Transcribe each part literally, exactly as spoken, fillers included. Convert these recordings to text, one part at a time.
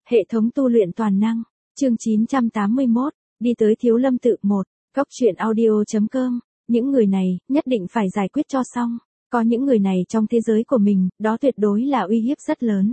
Hệ thống tu luyện toàn năng, chương chín trăm tám mươi mốt, đi tới Thiếu Lâm tự một, Cốc truyện audio chấm com, những người này, nhất định phải giải quyết cho xong, có những người này trong thế giới của mình, đó tuyệt đối là uy hiếp rất lớn.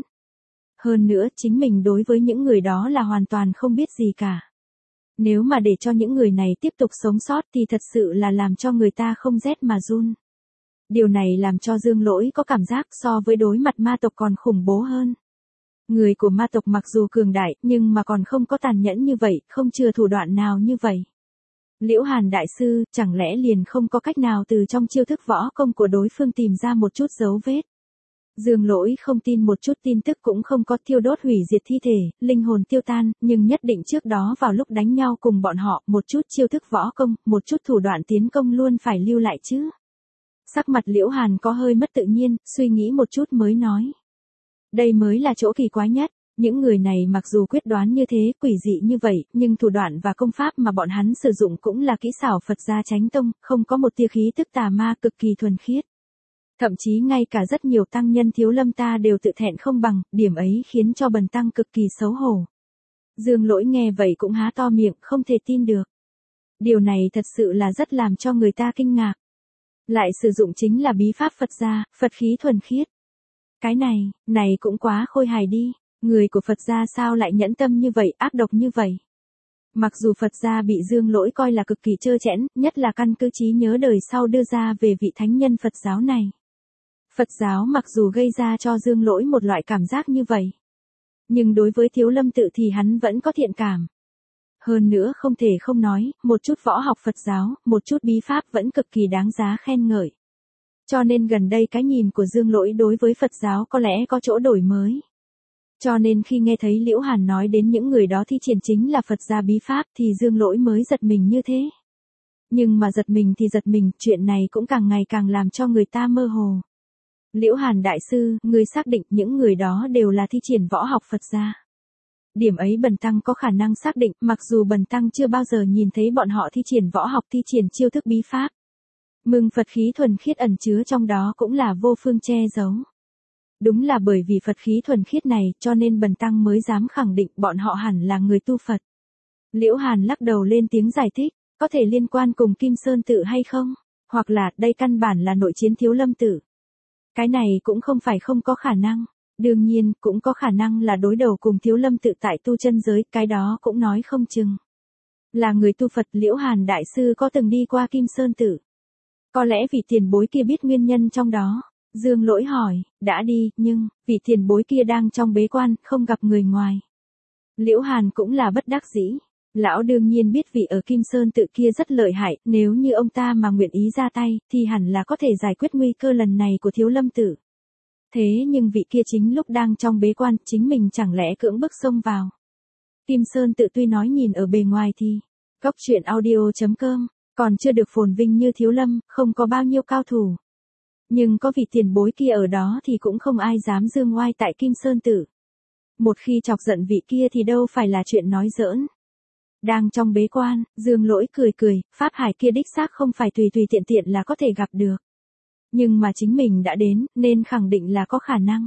Hơn nữa, chính mình đối với những người đó là hoàn toàn không biết gì cả. Nếu mà để cho những người này tiếp tục sống sót thì thật sự là làm cho người ta không rét mà run. Điều này làm cho Dương Lỗi có cảm giác so với đối mặt ma tộc còn khủng bố hơn. Người của ma tộc mặc dù cường đại, nhưng mà còn không có tàn nhẫn như vậy, không chừa thủ đoạn nào như vậy. Liễu Hàn đại sư, chẳng lẽ liền không có cách nào từ trong chiêu thức võ công của đối phương tìm ra một chút dấu vết. Dương Lỗi không tin một chút tin tức cũng không có, thiêu đốt hủy diệt thi thể, linh hồn tiêu tan, nhưng nhất định trước đó vào lúc đánh nhau cùng bọn họ, một chút chiêu thức võ công, một chút thủ đoạn tiến công luôn phải lưu lại chứ. Sắc mặt Liễu Hàn có hơi mất tự nhiên, suy nghĩ một chút mới nói. Đây mới là chỗ kỳ quái nhất, những người này mặc dù quyết đoán như thế, quỷ dị như vậy, nhưng thủ đoạn và công pháp mà bọn hắn sử dụng cũng là kỹ xảo Phật gia Chánh Tông, không có một tia khí tức tà ma, cực kỳ thuần khiết. Thậm chí ngay cả rất nhiều tăng nhân Thiếu Lâm ta đều tự thẹn không bằng, điểm ấy khiến cho bần tăng cực kỳ xấu hổ. Dương Lỗi nghe vậy cũng há to miệng, không thể tin được. Điều này thật sự là rất làm cho người ta kinh ngạc. Lại sử dụng chính là bí pháp Phật gia, Phật khí thuần khiết. Cái này, này cũng quá khôi hài đi, người của Phật gia sao lại nhẫn tâm như vậy, ác độc như vậy. Mặc dù Phật gia bị Dương Lỗi coi là cực kỳ trơ trẽn, nhất là căn cứ trí nhớ đời sau đưa ra về vị thánh nhân Phật giáo này. Phật giáo mặc dù gây ra cho Dương Lỗi một loại cảm giác như vậy, nhưng đối với Thiếu Lâm tự thì hắn vẫn có thiện cảm. Hơn nữa không thể không nói, một chút võ học Phật giáo, một chút bí pháp vẫn cực kỳ đáng giá khen ngợi. Cho nên gần đây cái nhìn của Dương Lỗi đối với Phật giáo có lẽ có chỗ đổi mới. Cho nên khi nghe thấy Liễu Hàn nói đến những người đó thi triển chính là Phật gia bí pháp thì Dương Lỗi mới giật mình như thế. Nhưng mà giật mình thì giật mình, chuyện này cũng càng ngày càng làm cho người ta mơ hồ. Liễu Hàn đại sư, người xác định những người đó đều là thi triển võ học Phật gia. Điểm ấy bần tăng có khả năng xác định, mặc dù bần tăng chưa bao giờ nhìn thấy bọn họ thi triển võ học, thi triển chiêu thức bí pháp. Mừng Phật khí thuần khiết ẩn chứa trong đó cũng là vô phương che giấu. Đúng là bởi vì Phật khí thuần khiết này, cho nên bần tăng mới dám khẳng định bọn họ hẳn là người tu Phật. Liễu Hàn lắc đầu lên tiếng giải thích, có thể liên quan cùng Kim Sơn tự hay không? Hoặc là, đây căn bản là nội chiến Thiếu Lâm tự. Cái này cũng không phải không có khả năng. Đương nhiên, cũng có khả năng là đối đầu cùng Thiếu Lâm tự tại tu chân giới, cái đó cũng nói không chừng. Là người tu Phật, Liễu Hàn đại sư có từng đi qua Kim Sơn tự. Có lẽ vị tiền bối kia biết nguyên nhân trong đó. Dương Lỗi hỏi, đã đi, nhưng, vị tiền bối kia đang trong bế quan, không gặp người ngoài. Liễu Hàn cũng là bất đắc dĩ. Lão đương nhiên biết vị ở Kim Sơn tự kia rất lợi hại, nếu như ông ta mà nguyện ý ra tay, thì hẳn là có thể giải quyết nguy cơ lần này của Thiếu Lâm tự. Thế nhưng vị kia chính lúc đang trong bế quan, chính mình chẳng lẽ cưỡng bức xông vào. Kim Sơn tự tuy nói nhìn ở bề ngoài thì, Cốc truyện audio chấm com, còn chưa được phồn vinh như Thiếu Lâm, không có bao nhiêu cao thủ. Nhưng có vị tiền bối kia ở đó thì cũng không ai dám dương oai tại Kim Sơn tự. Một khi chọc giận vị kia thì đâu phải là chuyện nói giỡn. Đang trong bế quan, Dương Lỗi cười cười, Pháp Hải kia đích xác không phải tùy tùy tiện tiện là có thể gặp được. Nhưng mà chính mình đã đến, nên khẳng định là có khả năng.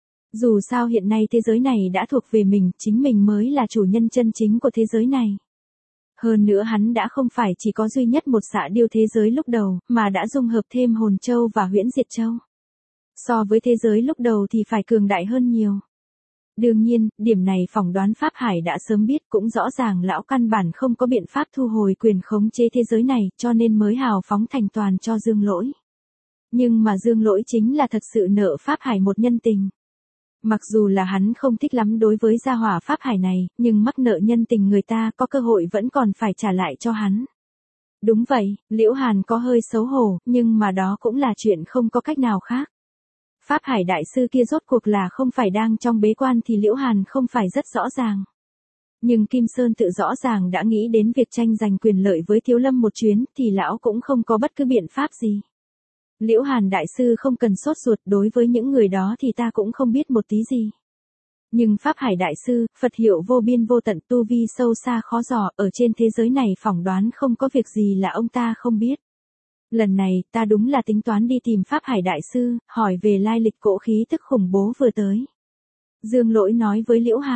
Dù sao hiện nay thế giới này đã thuộc về mình, chính mình mới là chủ nhân chân chính của thế giới này. Hơn nữa hắn đã không phải chỉ có duy nhất một xạ điêu thế giới lúc đầu, mà đã dung hợp thêm hồn châu và huyễn diệt châu. So với thế giới lúc đầu thì phải cường đại hơn nhiều. Đương nhiên, điểm này phỏng đoán Pháp Hải đã sớm biết, cũng rõ ràng lão căn bản không có biện pháp thu hồi quyền khống chế thế giới này, cho nên mới hào phóng thành toàn cho Dương Lỗi. Nhưng mà Dương Lỗi chính là thật sự nợ Pháp Hải một nhân tình. Mặc dù là hắn không thích lắm đối với gia hỏa Pháp Hải này, nhưng mắc nợ nhân tình người ta có cơ hội vẫn còn phải trả lại cho hắn. Đúng vậy, Liễu Hàn có hơi xấu hổ, nhưng mà đó cũng là chuyện không có cách nào khác. Pháp Hải đại sư kia rốt cuộc là không phải đang trong bế quan thì Liễu Hàn không phải rất rõ ràng. Nhưng Kim Sơn tự rõ ràng đã nghĩ đến việc tranh giành quyền lợi với Thiếu Lâm một chuyến thì lão cũng không có bất cứ biện pháp gì. Liễu Hàn đại sư không cần sốt ruột, đối với những người đó thì ta cũng không biết một tí gì. Nhưng Pháp Hải đại sư, Phật hiệu vô biên vô tận, tu vi sâu xa khó dò, ở trên thế giới này phỏng đoán không có việc gì là ông ta không biết. Lần này, ta đúng là tính toán đi tìm Pháp Hải đại sư, hỏi về lai lịch cỗ khí tức khủng bố vừa tới. Dương Lỗi nói với Liễu Hàn,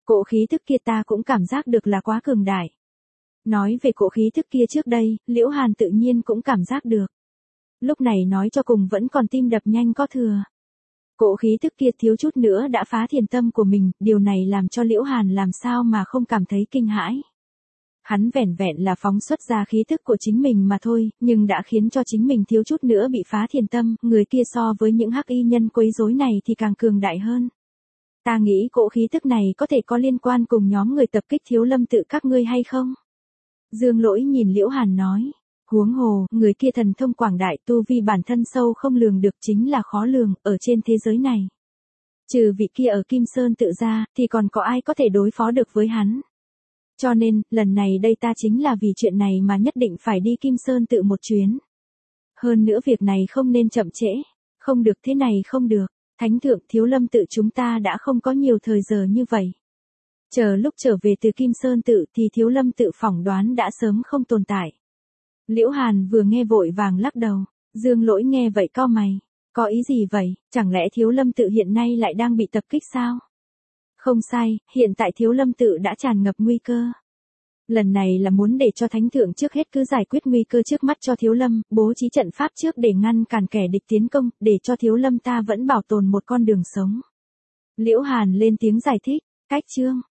Cỗ khí thức kia ta cũng cảm giác được là quá cường đại. Nói về cỗ khí thức kia trước đây, Liễu Hàn tự nhiên cũng cảm giác được. Lúc này nói cho cùng vẫn còn tim đập nhanh có thừa. Cỗ khí thức kia thiếu chút nữa đã phá thiền tâm của mình, điều này làm cho Liễu Hàn làm sao mà không cảm thấy kinh hãi. Hắn vẻn vẹn là phóng xuất ra khí thức của chính mình mà thôi, nhưng đã khiến cho chính mình thiếu chút nữa bị phá thiền tâm, người kia so với những hắc y nhân quấy rối này thì càng cường đại hơn. Ta nghĩ cỗ khí thức này có thể có liên quan cùng nhóm người tập kích Thiếu Lâm tự các ngươi hay không? Dương Lỗi nhìn Liễu Hàn nói. Huống hồ, người kia thần thông quảng đại, tu vi bản thân sâu không lường được, chính là khó lường, ở trên thế giới này. Trừ vị kia ở Kim Sơn tự ra, thì còn có ai có thể đối phó được với hắn. Cho nên, lần này đây ta chính là vì chuyện này mà nhất định phải đi Kim Sơn tự một chuyến. Hơn nữa việc này không nên chậm trễ. Không được, thế này không được. Thánh thượng, Thiếu Lâm tự chúng ta đã không có nhiều thời giờ như vậy. Chờ lúc trở về từ Kim Sơn tự thì Thiếu Lâm tự phỏng đoán đã sớm không tồn tại. Liễu Hàn vừa nghe vội vàng lắc đầu. Dương Lỗi nghe vậy cau mày. Có ý gì vậy, chẳng lẽ Thiếu Lâm tự hiện nay lại đang bị tập kích sao? Không sai, hiện tại Thiếu Lâm tự đã tràn ngập nguy cơ. Lần này là muốn để cho Thánh thượng trước hết cứ giải quyết nguy cơ trước mắt cho Thiếu Lâm, bố trí trận pháp trước để ngăn cản kẻ địch tiến công, để cho Thiếu Lâm ta vẫn bảo tồn một con đường sống. Liễu Hàn lên tiếng giải thích, cách chương.